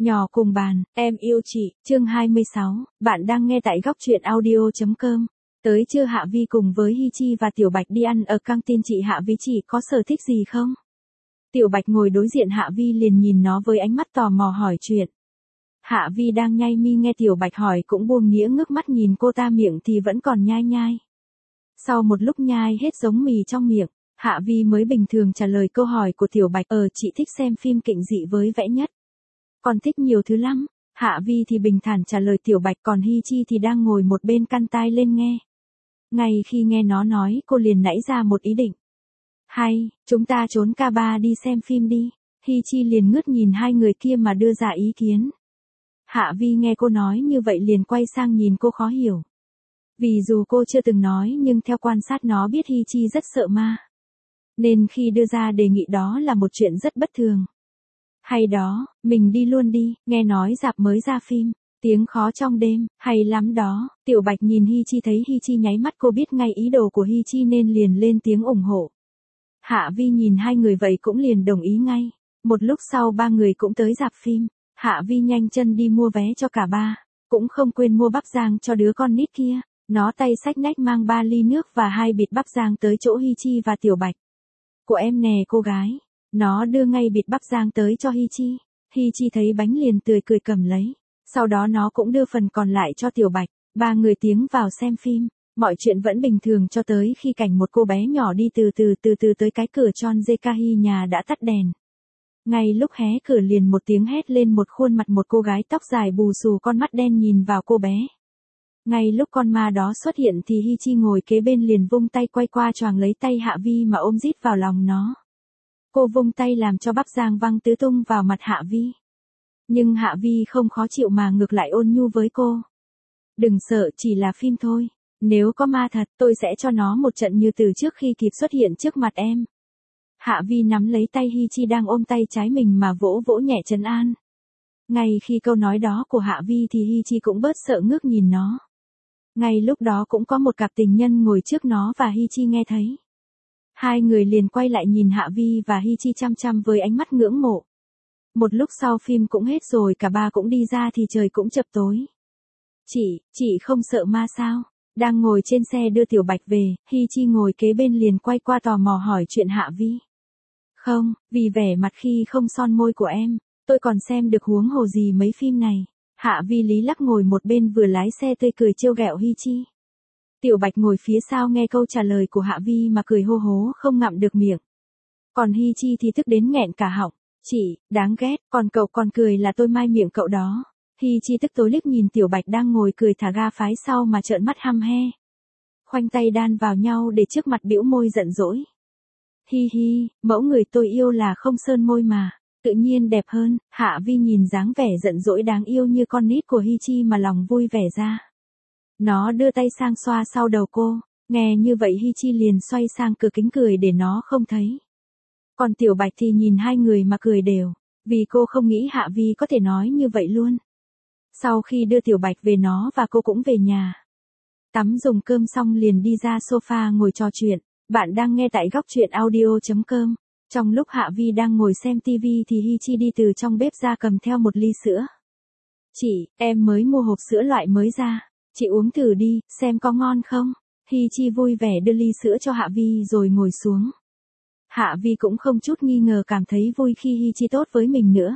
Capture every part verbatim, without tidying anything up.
Nhỏ cùng bàn, em yêu chị, chương hai mươi sáu, bạn đang nghe tại góc truyện audio.com. Tới chưa Hạ Vi cùng với Hi Chi và Tiểu Bạch đi ăn ở căng tin, chị Hạ Vi chị có sở thích gì không? Tiểu Bạch ngồi đối diện Hạ Vi liền nhìn nó với ánh mắt tò mò hỏi chuyện. Hạ Vi đang nhai mi nghe Tiểu Bạch hỏi cũng buông nĩa ngước mắt nhìn cô ta, miệng thì vẫn còn nhai nhai. Sau một lúc nhai hết giống mì trong miệng, Hạ Vi mới bình thường trả lời câu hỏi của Tiểu Bạch. Ờ chị thích xem phim kinh dị với vẽ nhất. Còn thích nhiều thứ lắm. Hạ Vi thì bình thản trả lời Tiểu Bạch, còn Hi Chi thì đang ngồi một bên căn tai lên nghe. Ngay khi nghe nó nói, cô liền nảy ra một ý định. Hay, chúng ta trốn ca ba đi xem phim đi. Hi Chi liền ngước nhìn hai người kia mà đưa ra ý kiến. Hạ Vi nghe cô nói như vậy liền quay sang nhìn cô khó hiểu. Vì dù cô chưa từng nói nhưng theo quan sát nó biết Hi Chi rất sợ ma. Nên khi đưa ra đề nghị đó là một chuyện rất bất thường. Hay đó, mình đi luôn đi, nghe nói rạp mới ra phim, tiếng khó trong đêm, hay lắm đó. Tiểu Bạch nhìn Hi Chi thấy Hi Chi nháy mắt, cô biết ngay ý đồ của Hi Chi nên liền lên tiếng ủng hộ. Hạ Vi nhìn hai người vậy cũng liền đồng ý ngay. Một lúc sau ba người cũng tới rạp phim. Hạ Vi nhanh chân đi mua vé cho cả ba, cũng không quên mua bắp rang cho đứa con nít kia. Nó tay xách nách mang ba ly nước và hai bịt bắp rang tới chỗ Hi Chi và Tiểu Bạch. Của em nè cô gái. Nó đưa ngay bịt bắp rang tới cho Hi Chi. Hi Chi thấy bánh liền tươi cười cầm lấy. Sau đó nó cũng đưa phần còn lại cho Tiểu Bạch. Ba người tiến vào xem phim. Mọi chuyện vẫn bình thường cho tới khi cảnh một cô bé nhỏ đi từ từ từ từ tới cái cửa tròn Zekahi nhà đã tắt đèn. Ngay lúc hé cửa liền một tiếng hét lên, một khuôn mặt một cô gái tóc dài bù xù, con mắt đen nhìn vào cô bé. Ngay lúc con ma đó xuất hiện thì Hi Chi ngồi kế bên liền vung tay quay qua choàng lấy tay Hạ Vi mà ôm rít vào lòng nó. Cô vung tay làm cho bắp rang văng tứ tung vào mặt Hạ Vi. Nhưng Hạ Vi không khó chịu mà ngược lại ôn nhu với cô. Đừng sợ, chỉ là phim thôi. Nếu có ma thật, tôi sẽ cho nó một trận như từ trước khi kịp xuất hiện trước mặt em. Hạ Vi nắm lấy tay Hi Chi đang ôm tay trái mình mà vỗ vỗ nhẹ trấn an. Ngay khi câu nói đó của Hạ Vi thì Hi Chi cũng bớt sợ ngước nhìn nó. Ngay lúc đó cũng có một cặp tình nhân ngồi trước nó và Hi Chi nghe thấy. Hai người liền quay lại nhìn Hạ Vi và Hi Chi chăm chăm với ánh mắt ngưỡng mộ. Một lúc sau phim cũng hết rồi, cả ba cũng đi ra thì trời cũng chập tối. Chị, chị không sợ ma sao? Đang ngồi trên xe đưa Tiểu Bạch về, Hi Chi ngồi kế bên liền quay qua tò mò hỏi chuyện Hạ Vi. Không, vì vẻ mặt khi không son môi của em, tôi còn xem được huống hồ gì mấy phim này. Hạ Vi lý lắc ngồi một bên vừa lái xe tươi cười trêu ghẹo Hi Chi. Tiểu Bạch ngồi phía sau nghe câu trả lời của Hạ Vi mà cười hô hố không ngậm được miệng. Còn Hi Chi thì tức đến nghẹn cả họng. Chị, đáng ghét, còn cậu còn cười là tôi mai miệng cậu đó. Hi Chi tức tối liếc nhìn Tiểu Bạch đang ngồi cười thả ga phái sau mà trợn mắt hăm he. Khoanh tay đan vào nhau để trước mặt bĩu môi giận dỗi. Hi hi, mẫu người tôi yêu là không sơn môi mà, tự nhiên đẹp hơn. Hạ Vi nhìn dáng vẻ giận dỗi đáng yêu như con nít của Hi Chi mà lòng vui vẻ ra. Nó đưa tay sang xoa sau đầu cô, nghe như vậy Hi Chi liền xoay sang cửa kính cười để nó không thấy. Còn Tiểu Bạch thì nhìn hai người mà cười đều, vì cô không nghĩ Hạ Vi có thể nói như vậy luôn. Sau khi đưa Tiểu Bạch về nó và cô cũng về nhà. Tắm dùng cơm xong liền đi ra sofa ngồi trò chuyện. Bạn đang nghe tại góc truyện audio.com. Trong lúc Hạ Vi đang ngồi xem tivi thì Hi Chi đi từ trong bếp ra cầm theo một ly sữa. Chị, em mới mua hộp sữa loại mới ra. Chị uống thử đi, xem có ngon không? Hi Chi vui vẻ đưa ly sữa cho Hạ Vi rồi ngồi xuống. Hạ Vi cũng không chút nghi ngờ cảm thấy vui khi Hi Chi tốt với mình nữa.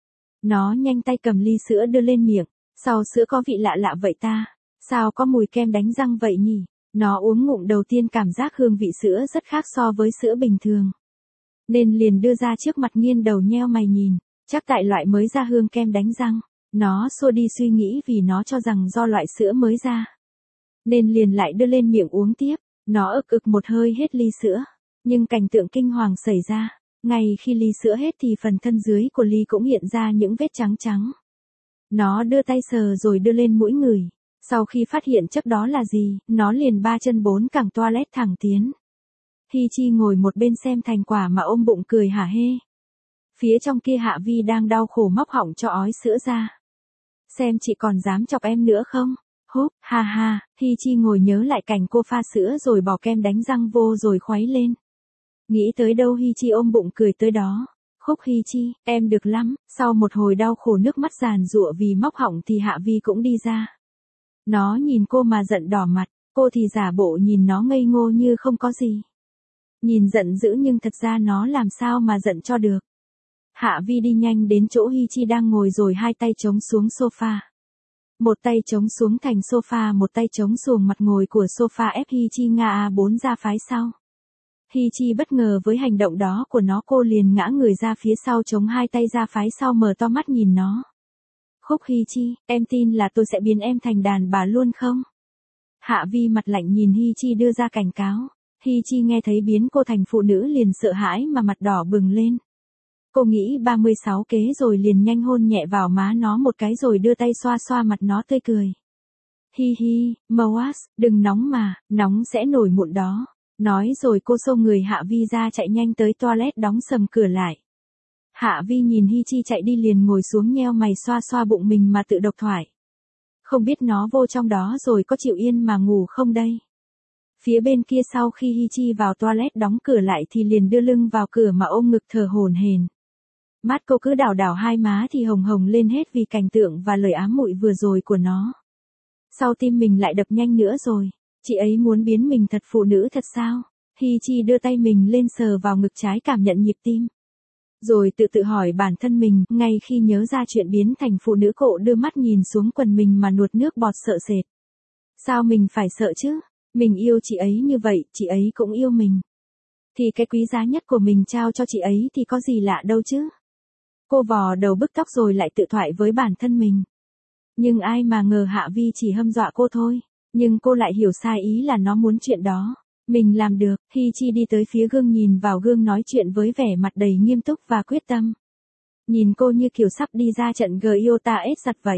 Nó nhanh tay cầm ly sữa đưa lên miệng. Sao sữa có vị lạ lạ vậy ta? Sao có mùi kem đánh răng vậy nhỉ? Nó uống ngụm đầu tiên cảm giác hương vị sữa rất khác so với sữa bình thường. Nên liền đưa ra trước mặt nghiêng đầu nheo mày nhìn. Chắc tại loại mới ra hương kem đánh răng. Nó xua đi suy nghĩ vì nó cho rằng do loại sữa mới ra. Nên liền lại đưa lên miệng uống tiếp. Nó ực ực một hơi hết ly sữa. Nhưng cảnh tượng kinh hoàng xảy ra. Ngay khi ly sữa hết thì phần thân dưới của ly cũng hiện ra những vết trắng trắng. Nó đưa tay sờ rồi đưa lên mũi ngửi. Sau khi phát hiện chất đó là gì, nó liền ba chân bốn cẳng toilet thẳng tiến. Hi Chi ngồi một bên xem thành quả mà ôm bụng cười hả hê. Phía trong kia Hạ Vi đang đau khổ móc họng cho ói sữa ra. Xem chị còn dám chọc em nữa không? Húp, ha ha, Hi Chi ngồi nhớ lại cảnh cô pha sữa rồi bỏ kem đánh răng vô rồi khuấy lên. Nghĩ tới đâu Hi Chi ôm bụng cười tới đó. Khúc Hy Chi, em được lắm. Sau một hồi đau khổ nước mắt giàn giụa vì móc họng thì Hạ Vi cũng đi ra. Nó nhìn cô mà giận đỏ mặt, cô thì giả bộ nhìn nó ngây ngô như không có gì. Nhìn giận dữ nhưng thật ra nó làm sao mà giận cho được. Hạ Vi đi nhanh đến chỗ Hy Chi đang ngồi rồi hai tay chống xuống sofa. Một tay chống xuống thành sofa, một tay chống xuồng mặt ngồi của sofa ép Hy Chi ngã a bốn ra phái sau. Hy Chi bất ngờ với hành động đó của nó, cô liền ngã người ra phía sau chống hai tay ra phái sau mở to mắt nhìn nó. Khúc Hy Chi, em tin là tôi sẽ biến em thành đàn bà luôn không? Hạ Vi mặt lạnh nhìn Hy Chi đưa ra cảnh cáo. Hy Chi nghe thấy biến cô thành phụ nữ liền sợ hãi mà mặt đỏ bừng lên. Cô nghĩ ba mươi sáu kế rồi liền nhanh hôn nhẹ vào má nó một cái rồi đưa tay xoa xoa mặt nó tươi cười. Hi hi, Moas, đừng nóng mà, nóng sẽ nổi mụn đó. Nói rồi cô xô người Hạ Vi ra chạy nhanh tới toilet đóng sầm cửa lại. Hạ Vi nhìn Hy Chi chạy đi liền ngồi xuống nheo mày xoa xoa bụng mình mà tự độc thoại. Không biết nó vô trong đó rồi có chịu yên mà ngủ không đây? Phía bên kia sau khi Hy Chi vào toilet đóng cửa lại thì liền đưa lưng vào cửa mà ôm ngực thở hổn hển. Mắt cô cứ đảo đảo hai má thì hồng hồng lên hết vì cảnh tượng và lời ám muội vừa rồi của nó. Sau tim mình lại đập nhanh nữa rồi. Chị ấy muốn biến mình thật phụ nữ thật sao? Hy Chi đưa tay mình lên sờ vào ngực trái cảm nhận nhịp tim. Rồi tự tự hỏi bản thân mình, ngay khi nhớ ra chuyện biến thành phụ nữ cô đưa mắt nhìn xuống quần mình mà nuốt nước bọt sợ sệt. Sao mình phải sợ chứ? Mình yêu chị ấy như vậy, chị ấy cũng yêu mình. Thì cái quý giá nhất của mình trao cho chị ấy thì có gì lạ đâu chứ? Cô vò đầu bứt tóc rồi lại tự thoại với bản thân mình. Nhưng ai mà ngờ Hạ Vi chỉ hâm dọa cô thôi. Nhưng cô lại hiểu sai ý là nó muốn chuyện đó. Mình làm được. Hy Chi đi tới phía gương nhìn vào gương nói chuyện với vẻ mặt đầy nghiêm túc và quyết tâm. Nhìn cô như kiểu sắp đi ra trận Giota ết giặt vậy.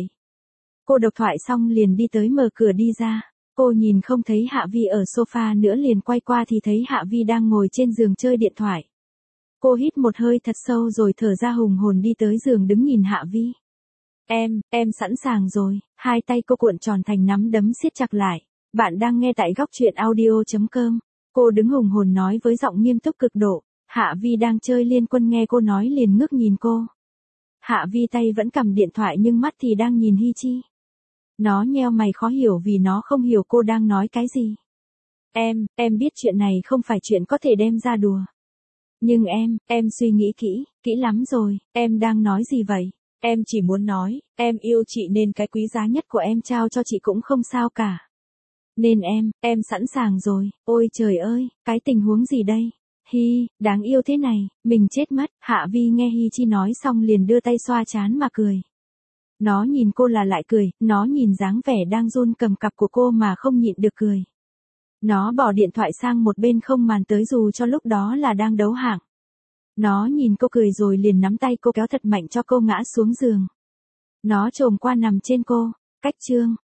Cô độc thoại xong liền đi tới mở cửa đi ra. Cô nhìn không thấy Hạ Vi ở sofa nữa liền quay qua thì thấy Hạ Vi đang ngồi trên giường chơi điện thoại. Cô hít một hơi thật sâu rồi thở ra hùng hồn đi tới giường đứng nhìn Hạ Vi. Em, em sẵn sàng rồi. Hai tay cô cuộn tròn thành nắm đấm siết chặt lại. Bạn đang nghe tại góc truyện audio chấm com. Cô đứng hùng hồn nói với giọng nghiêm túc cực độ. Hạ Vi đang chơi Liên Quân nghe cô nói liền ngước nhìn cô. Hạ Vi tay vẫn cầm điện thoại nhưng mắt thì đang nhìn Hy Chi. Nó nheo mày khó hiểu vì nó không hiểu cô đang nói cái gì. Em, em biết chuyện này không phải chuyện có thể đem ra đùa. Nhưng em, em suy nghĩ kỹ, kỹ lắm rồi, em đang nói gì vậy? Em chỉ muốn nói, em yêu chị nên cái quý giá nhất của em trao cho chị cũng không sao cả. Nên em, em sẵn sàng rồi, ôi trời ơi, cái tình huống gì đây? Hi, đáng yêu thế này, mình chết mất. Hạ Vi nghe Hy Chi nói xong liền đưa tay xoa trán mà cười. Nó nhìn cô là lại cười, nó nhìn dáng vẻ đang run cầm cặp của cô mà không nhịn được cười. Nó bỏ điện thoại sang một bên không màn tới dù cho lúc đó là đang đấu hạng. Nó nhìn cô cười rồi liền nắm tay cô kéo thật mạnh cho cô ngã xuống giường. Nó chồm qua nằm trên cô. Cách chương